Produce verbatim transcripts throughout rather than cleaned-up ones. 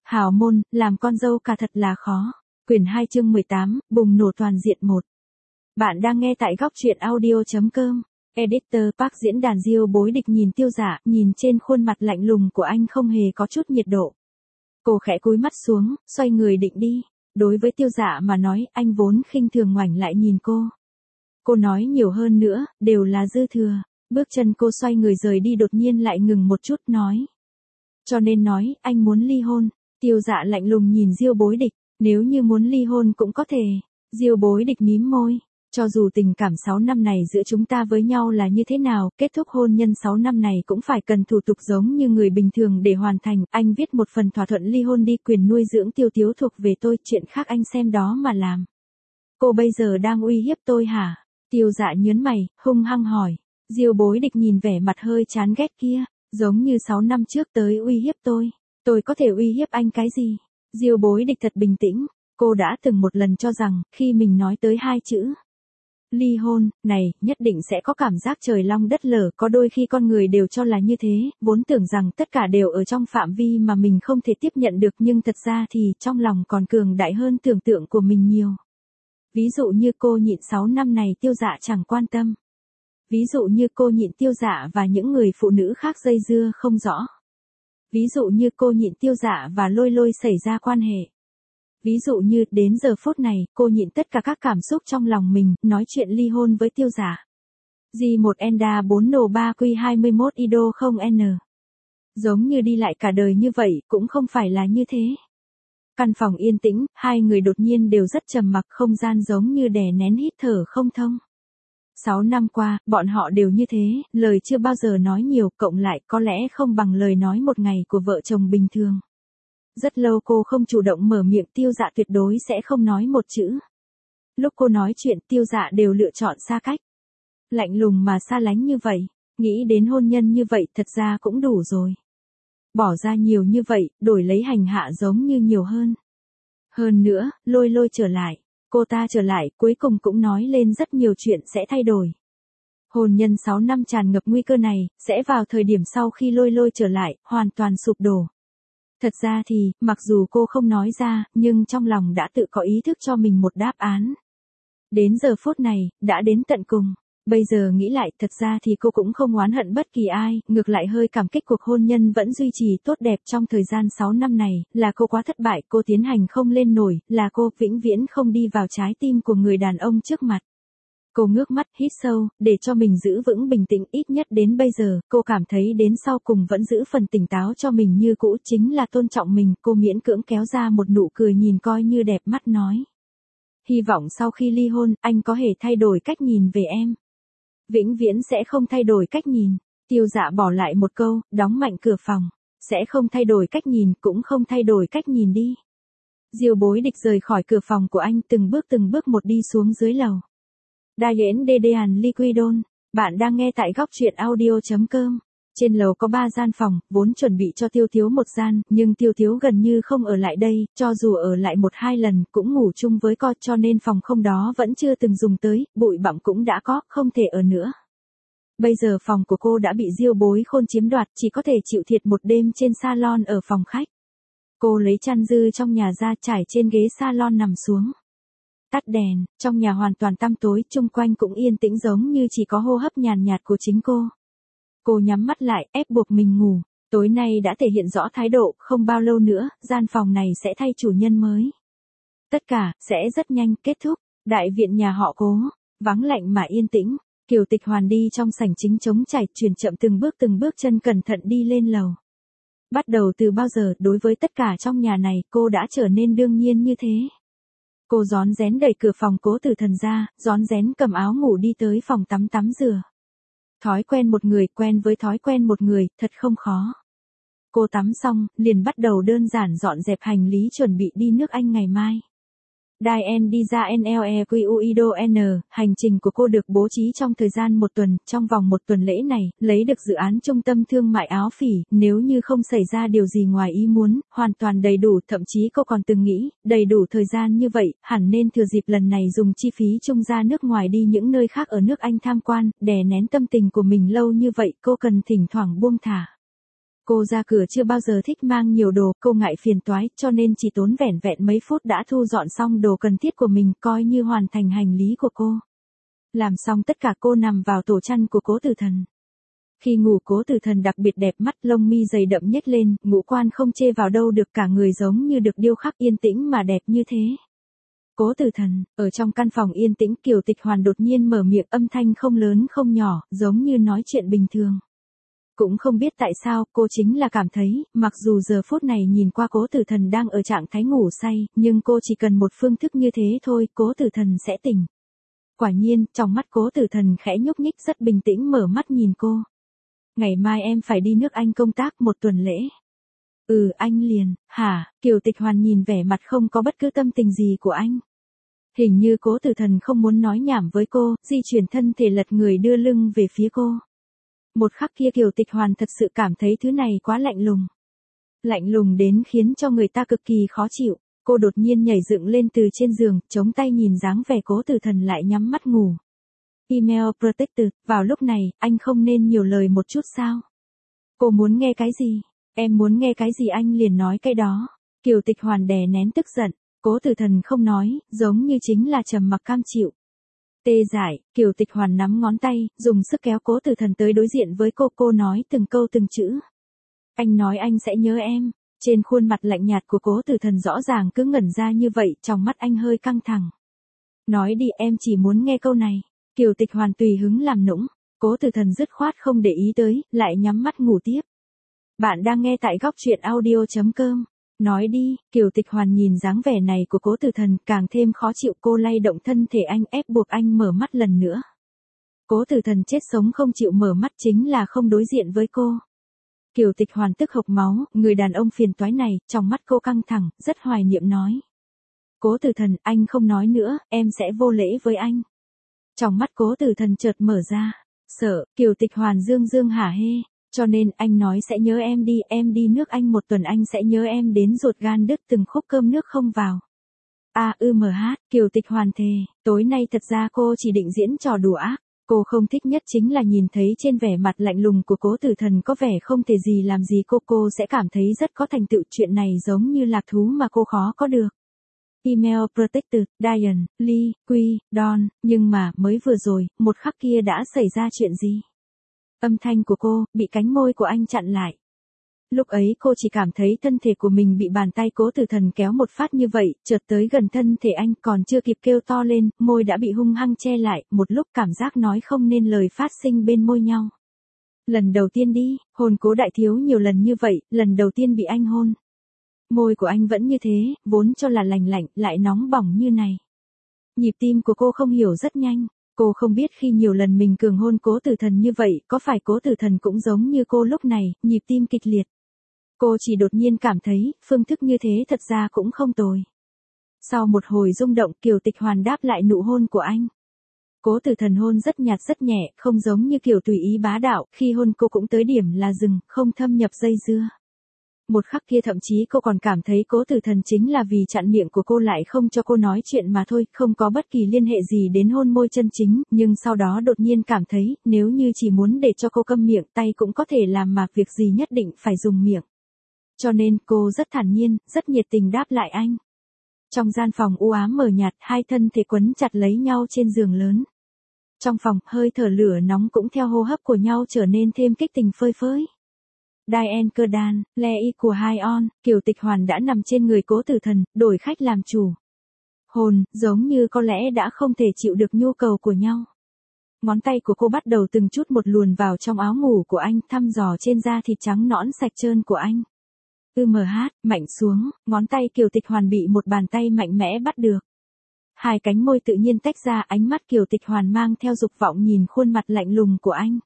Hào môn, làm con dâu cả thật là khó. Quyển hai chương mười tám, bùng nổ toàn diện một. Bạn đang nghe tại góc truyện audio chấm com. Editor Park diễn đàn Diêu Bối Địch nhìn Tiêu Dạ, nhìn trên khuôn mặt lạnh lùng của anh không hề có chút nhiệt độ. Cô khẽ cúi mắt xuống, xoay người định đi. Đối với Tiêu Dạ mà nói, anh vốn khinh thường ngoảnh lại nhìn cô. Cô nói nhiều hơn nữa, đều là dư thừa. Bước chân cô xoay người rời đi đột nhiên lại ngừng một chút nói. Cho nên nói, anh muốn ly hôn. Tiêu Dạ lạnh lùng nhìn Diêu Bối Địch, nếu như muốn ly hôn cũng có thể. Diêu Bối Địch mím môi, cho dù tình cảm sáu năm này giữa chúng ta với nhau là như thế nào, kết thúc hôn nhân sáu năm này cũng phải cần thủ tục giống như người bình thường để hoàn thành. Anh viết một phần thỏa thuận ly hôn đi, quyền nuôi dưỡng Tiêu Tiếu thuộc về tôi, chuyện khác anh xem đó mà làm. Cô bây giờ đang uy hiếp tôi hả? Tiêu Dạ nhớn mày, hung hăng hỏi. Diêu Bối Địch nhìn vẻ mặt hơi chán ghét kia, giống như sáu năm trước tới uy hiếp tôi. Tôi có thể uy hiếp anh cái gì? Diêu Bối Địch thật bình tĩnh, cô đã từng một lần cho rằng, khi mình nói tới hai chữ ly hôn, này, nhất định sẽ có cảm giác trời long đất lở, có đôi khi con người đều cho là như thế, vốn tưởng rằng tất cả đều ở trong phạm vi mà mình không thể tiếp nhận được, nhưng thật ra thì trong lòng còn cường đại hơn tưởng tượng của mình nhiều. Ví dụ như cô nhịn sáu năm này Tiêu Dạ chẳng quan tâm. Ví dụ như cô nhịn Tiêu Dạ và những người phụ nữ khác dây dưa không rõ. Ví dụ như cô nhịn Tiêu Dạ và Lôi Lôi xảy ra quan hệ. Ví dụ như, đến giờ phút này, cô nhịn tất cả các cảm xúc trong lòng mình, nói chuyện ly hôn với Tiêu Dạ. G một Enda bốn N ba Q hai mươi mốt I D O không N. Giống như đi lại cả đời như vậy, cũng không phải là như thế. Căn phòng yên tĩnh, hai người đột nhiên đều rất trầm mặc, không gian giống như đè nén hít thở không thông. Sáu năm qua, bọn họ đều như thế, lời chưa bao giờ nói nhiều, cộng lại có lẽ không bằng lời nói một ngày của vợ chồng bình thường. Rất lâu cô không chủ động mở miệng, Tiêu Dạ tuyệt đối sẽ không nói một chữ. Lúc cô nói chuyện, Tiêu Dạ đều lựa chọn xa cách. Lạnh lùng mà xa lánh như vậy, nghĩ đến hôn nhân như vậy thật ra cũng đủ rồi. Bỏ ra nhiều như vậy, đổi lấy hành hạ giống như nhiều hơn. Hơn nữa, Lôi Lôi trở lại. Cô ta trở lại, cuối cùng cũng nói lên rất nhiều chuyện sẽ thay đổi. Hôn nhân sáu năm tràn ngập nguy cơ này, sẽ vào thời điểm sau khi Lôi Lôi trở lại, hoàn toàn sụp đổ. Thật ra thì, mặc dù cô không nói ra, nhưng trong lòng đã tự có ý thức cho mình một đáp án. Đến giờ phút này, đã đến tận cùng. Bây giờ nghĩ lại, thật ra thì cô cũng không oán hận bất kỳ ai, ngược lại hơi cảm kích cuộc hôn nhân vẫn duy trì tốt đẹp trong thời gian sáu năm này, là cô quá thất bại, cô tiến hành không lên nổi, là cô vĩnh viễn không đi vào trái tim của người đàn ông trước mặt. Cô ngước mắt, hít sâu, để cho mình giữ vững bình tĩnh, ít nhất đến bây giờ, cô cảm thấy đến sau cùng vẫn giữ phần tỉnh táo cho mình như cũ, chính là tôn trọng mình, cô miễn cưỡng kéo ra một nụ cười nhìn coi như đẹp mắt nói. Hy vọng sau khi ly hôn, anh có thể thay đổi cách nhìn về em. Vĩnh viễn sẽ không thay đổi cách nhìn. Tiêu Dạ bỏ lại một câu, đóng mạnh cửa phòng. Sẽ không thay đổi cách nhìn, cũng không thay đổi cách nhìn đi. Diêu Bối Địch rời khỏi cửa phòng của anh, từng bước từng bước một đi xuống dưới lầu. Diane Dedean Liquidon, bạn đang nghe tại góc truyện audio chấm com. Trên lầu có ba gian phòng, vốn chuẩn bị cho Tiêu Tiếu một gian, nhưng Tiêu Tiếu gần như không ở lại đây, cho dù ở lại một hai lần, cũng ngủ chung với con, cho nên phòng không đó vẫn chưa từng dùng tới, bụi bặm cũng đã có, không thể ở nữa. Bây giờ phòng của cô đã bị Diêu Bối Khôn chiếm đoạt, chỉ có thể chịu thiệt một đêm trên salon ở phòng khách. Cô lấy chăn dư trong nhà ra trải trên ghế salon nằm xuống. Tắt đèn, trong nhà hoàn toàn tăm tối, chung quanh cũng yên tĩnh giống như chỉ có hô hấp nhàn nhạt của chính cô. Cô nhắm mắt lại, ép buộc mình ngủ. Tối nay đã thể hiện rõ thái độ, không bao lâu nữa, gian phòng này sẽ thay chủ nhân mới. Tất cả, sẽ rất nhanh kết thúc. Đại viện nhà họ Cố, vắng lạnh mà yên tĩnh. Kiều Tịch Hoàn đi trong sảnh chính trống trải, chuyển chậm từng bước từng bước chân cẩn thận đi lên lầu. Bắt đầu từ bao giờ, đối với tất cả trong nhà này, cô đã trở nên đương nhiên như thế. Cô rón rén đẩy cửa phòng Cố Tử Thần ra, rón rén cầm áo ngủ đi tới phòng tắm tắm rửa. Thói quen một người, quen với thói quen một người, thật không khó. Cô tắm xong, liền bắt đầu đơn giản dọn dẹp hành lý chuẩn bị đi nước Anh ngày mai. Diane đi ra N L E Q U I D O N, hành trình của cô được bố trí trong thời gian một tuần, trong vòng một tuần lễ này, lấy được dự án trung tâm thương mại áo phỉ, nếu như không xảy ra điều gì ngoài ý muốn, hoàn toàn đầy đủ, thậm chí cô còn từng nghĩ, đầy đủ thời gian như vậy, hẳn nên thừa dịp lần này dùng chi phí chung ra nước ngoài đi những nơi khác ở nước Anh tham quan, đè nén tâm tình của mình lâu như vậy, cô cần thỉnh thoảng buông thả. Cô ra cửa chưa bao giờ thích mang nhiều đồ, cô ngại phiền toái, cho nên chỉ tốn vẻn vẹn mấy phút đã thu dọn xong đồ cần thiết của mình, coi như hoàn thành hành lý của cô. Làm xong tất cả cô nằm vào tổ chăn của Cố Tử Thần. Khi ngủ Cố Tử Thần đặc biệt đẹp mắt, lông mi dày đậm nhếch lên, ngũ quan không chê vào đâu được, cả người giống như được điêu khắc, yên tĩnh mà đẹp như thế. Cố Tử Thần, ở trong căn phòng yên tĩnh, Kiều Tịch Hoàn đột nhiên mở miệng, âm thanh không lớn không nhỏ, giống như nói chuyện bình thường. Cũng không biết tại sao, cô chính là cảm thấy, mặc dù giờ phút này nhìn qua Cố Tử Thần đang ở trạng thái ngủ say, nhưng cô chỉ cần một phương thức như thế thôi, Cố Tử Thần sẽ tỉnh. Quả nhiên, trong mắt Cố Tử Thần khẽ nhúc nhích, rất bình tĩnh mở mắt nhìn cô. Ngày mai em phải đi nước Anh công tác một tuần lễ. Ừ, anh liền, hả? Kiều Tịch Hoàn nhìn vẻ mặt không có bất cứ tâm tình gì của anh. Hình như Cố Tử Thần không muốn nói nhảm với cô, di chuyển thân thể lật người đưa lưng về phía cô. Một khắc kia Kiều Tịch Hoàn thật sự cảm thấy thứ này quá lạnh lùng. Lạnh lùng đến khiến cho người ta cực kỳ khó chịu. Cô đột nhiên nhảy dựng lên từ trên giường, chống tay nhìn dáng vẻ Cố Tử Thần lại nhắm mắt ngủ. Email Protector, vào lúc này, anh không nên nhiều lời một chút sao? Cô muốn nghe cái gì? Em muốn nghe cái gì anh liền nói cái đó. Kiều Tịch Hoàn đè nén tức giận, Cố Tử Thần không nói, giống như chính là trầm mặc cam chịu. Tê dại, Kiều Tịch Hoàn nắm ngón tay, dùng sức kéo Cố Tử Thần tới đối diện với cô, cô nói từng câu từng chữ. Anh nói anh sẽ nhớ em. Trên khuôn mặt lạnh nhạt của Cố Tử Thần rõ ràng cứ ngẩn ra như vậy, trong mắt anh hơi căng thẳng. Nói đi, em chỉ muốn nghe câu này. Kiều Tịch Hoàn tùy hứng làm nũng, Cố Tử Thần dứt khoát không để ý tới, lại nhắm mắt ngủ tiếp. Bạn đang nghe tại góc truyện audio chấm com. Nói đi, Kiều Tịch Hoàn nhìn dáng vẻ này của Cố Tử Thần càng thêm khó chịu, cô lay động thân thể anh ép buộc anh mở mắt lần nữa. Cố Tử Thần chết sống không chịu mở mắt chính là không đối diện với cô. Kiều Tịch Hoàn tức hộc máu, người đàn ông phiền toái này, trong mắt cô căng thẳng, rất hoài niệm nói. Cố Tử Thần, anh không nói nữa, em sẽ vô lễ với anh. Trong mắt Cố Tử Thần chợt mở ra, sợ, Kiều Tịch Hoàn dương dương hả hê, cho nên anh nói sẽ nhớ em đi, em đi nước Anh một tuần anh sẽ nhớ em đến ruột gan đứt từng khúc cơm nước không vào. A ư mờ hát, Kiều Tịch Hoàn thề, tối nay thật ra cô chỉ định diễn trò đùa ác. Cô không thích nhất chính là nhìn thấy trên vẻ mặt lạnh lùng của Cố Tử Thần có vẻ không thể gì làm gì cô, cô sẽ cảm thấy rất có thành tựu, chuyện này giống như lạc thú mà cô khó có được. Email Protector, Diane, Lee, Quy, Don, nhưng mà, mới vừa rồi, một khắc kia đã xảy ra chuyện gì? Âm thanh của cô, bị cánh môi của anh chặn lại. Lúc ấy cô chỉ cảm thấy thân thể của mình bị bàn tay Cố Tử Thần kéo một phát như vậy, chợt tới gần thân thể anh, còn chưa kịp kêu to lên, môi đã bị hung hăng che lại, một lúc cảm giác nói không nên lời phát sinh bên môi nhau. Lần đầu tiên đi, hôn Cố đại thiếu nhiều lần như vậy, lần đầu tiên bị anh hôn. Môi của anh vẫn như thế, vốn cho là lành lạnh, lại nóng bỏng như này. Nhịp tim của cô không hiểu rất nhanh. Cô không biết khi nhiều lần mình cường hôn Cố Tử Thần như vậy, có phải Cố Tử Thần cũng giống như cô lúc này, nhịp tim kịch liệt. Cô chỉ đột nhiên cảm thấy, phương thức như thế thật ra cũng không tồi. Sau một hồi rung động, Kiều Tịch Hoàn đáp lại nụ hôn của anh. Cố Tử Thần hôn rất nhạt rất nhẹ, không giống như kiểu tùy ý bá đạo, khi hôn cô cũng tới điểm là dừng, không thâm nhập dây dưa. Một khắc kia thậm chí cô còn cảm thấy Cố Tử Thần chính là vì chặn miệng của cô lại không cho cô nói chuyện mà thôi, không có bất kỳ liên hệ gì đến hôn môi chân chính, nhưng sau đó đột nhiên cảm thấy, nếu như chỉ muốn để cho cô câm miệng, tay cũng có thể làm mà việc gì nhất định phải dùng miệng. Cho nên cô rất thản nhiên, rất nhiệt tình đáp lại anh. Trong gian phòng u ám mờ nhạt, hai thân thể quấn chặt lấy nhau trên giường lớn. Trong phòng, hơi thở lửa nóng cũng theo hô hấp của nhau trở nên thêm kích tình phơi phới. Diane Cơ Đan, Lê Y của Hai On, Kiều Tịch Hoàn đã nằm trên người Cố Tử Thần, đổi khách làm chủ. Hồn, giống như có lẽ đã không thể chịu được nhu cầu của nhau. Ngón tay của cô bắt đầu từng chút một luồn vào trong áo ngủ của anh, thăm dò trên da thịt trắng nõn sạch trơn của anh. ư em hát, mạnh xuống, ngón tay Kiều Tịch Hoàn bị một bàn tay mạnh mẽ bắt được. Hai cánh môi tự nhiên tách ra, ánh mắt Kiều Tịch Hoàn mang theo dục vọng nhìn khuôn mặt lạnh lùng của anh.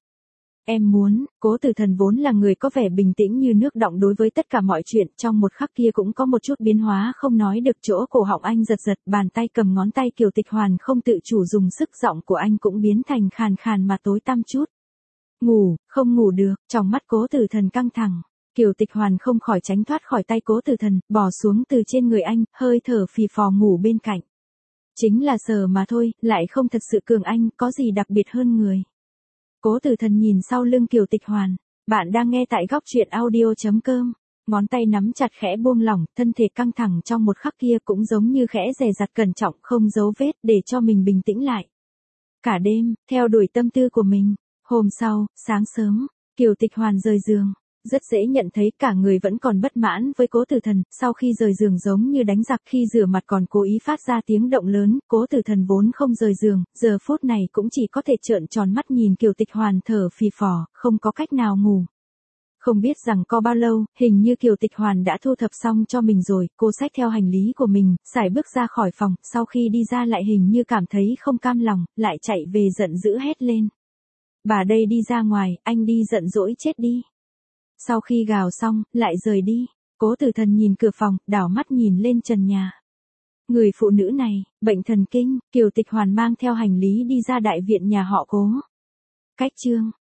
Em muốn, Cố Tử Thần vốn là người có vẻ bình tĩnh như nước đọng đối với tất cả mọi chuyện, trong một khắc kia cũng có một chút biến hóa không nói được, chỗ cổ họng anh giật giật, bàn tay cầm ngón tay Kiều Tịch Hoàn không tự chủ dùng sức, giọng của anh cũng biến thành khàn khàn mà tối tăm chút. Ngủ, không ngủ được, trong mắt Cố Tử Thần căng thẳng. Kiều Tịch Hoàn không khỏi tránh thoát khỏi tay Cố Tử Thần, bỏ xuống từ trên người anh, hơi thở phì phò ngủ bên cạnh. Chính là sờ mà thôi, lại không thật sự cường anh, có gì đặc biệt hơn người. Cố Tử Thần nhìn sau lưng Kiều Tịch Hoàn, Bạn đang nghe tại góc truyện audio.com. Ngón tay nắm chặt khẽ buông lỏng, thân thể căng thẳng trong một khắc kia cũng giống như khẽ dè dặt cẩn trọng không dấu vết để cho mình bình tĩnh lại. Cả đêm, theo đuổi tâm tư của mình. Hôm sau, sáng sớm, Kiều Tịch Hoàn rời giường. Rất dễ nhận thấy cả người vẫn còn bất mãn với Cố Tử Thần, sau khi rời giường giống như đánh giặc, khi rửa mặt còn cố ý phát ra tiếng động lớn. Cố Tử Thần vốn không rời giường, giờ phút này cũng chỉ có thể trợn tròn mắt nhìn Kiều Tịch Hoàn thở phì phò, không có cách nào ngủ. Không biết rằng có bao lâu, hình như Kiều Tịch Hoàn đã thu thập xong cho mình rồi, cô xách theo hành lý của mình, sải bước ra khỏi phòng, sau khi đi ra lại hình như cảm thấy không cam lòng, lại chạy về giận dữ hét lên. Bà đây đi ra ngoài, anh đi giận dỗi chết đi. Sau khi gào xong, lại rời đi. Cố Tử Thần nhìn cửa phòng, đảo mắt nhìn lên trần nhà. Người phụ nữ này, bệnh thần kinh. Kiều Tịch Hoàn mang theo hành lý đi ra đại viện nhà họ Cố. Cách chương